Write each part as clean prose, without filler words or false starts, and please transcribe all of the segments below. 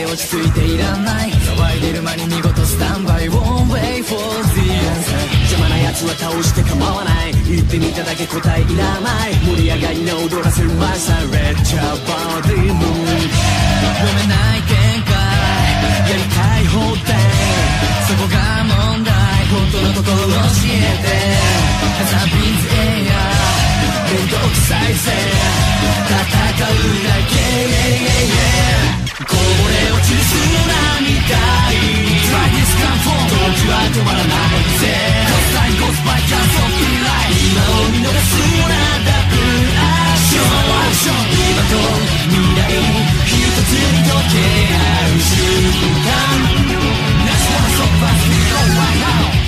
落ち着いていらない。騒いでる間に見事スタンバイ One way for the answer。 邪魔な奴は倒して構わない。言ってみただけ答えいらない。盛り上がりの踊らせるマイサーレッチャーバディムーン。読めない展開やりたい放題、そこが問題。本当のところ教えて。ハザビンズエアめんどくさいぜ戦うだけ。こぼれ落ちる砂みたい。 Try this transform 時は止まらないぜ。Cause time goes by just on feel like 今を見逃すなダブルアクション。今と未来一つに溶け合う瞬間。 Next one so fast we go right now。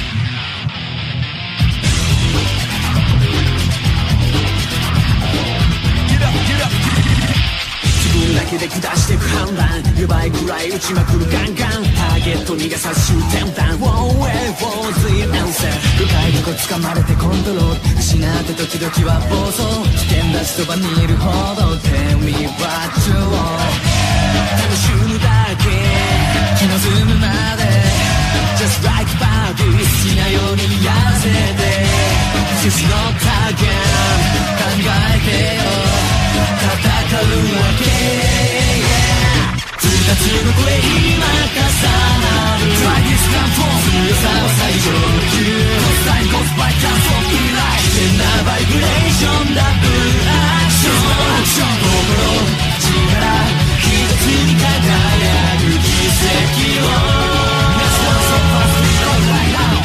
だけで下していく判断、やばいくらい打ちまくるガンガン。ターゲットにがさし終点弾 One way for the answer。 深いとこ掴まれてコントロール失って時々は暴走。危険だしそばにいるほど Tell me what you want。 楽しむだけ気の済むまで Just like Barbie 好きなようにやらせて。 This is not a game 考えてよ戦うわけ。二つの声今重なる Try this transform 強さは最上級。 Cause time goes by just on feel like 危険なバイブレーションダブルアクション。心力一つに輝く奇跡を。 Next one so fast we go right now。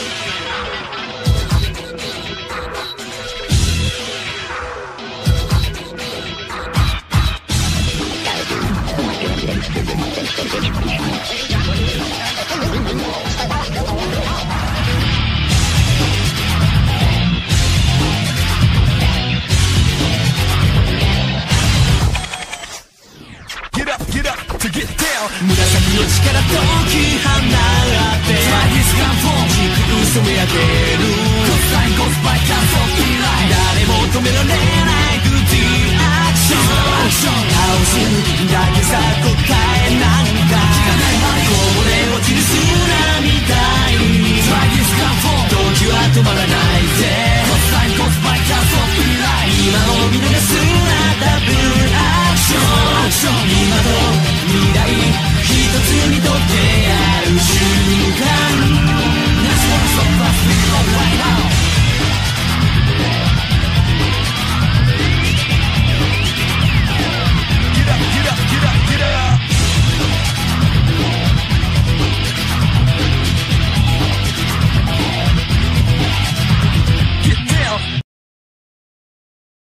紫の力解き放って Try this transform 軸嘘め上げる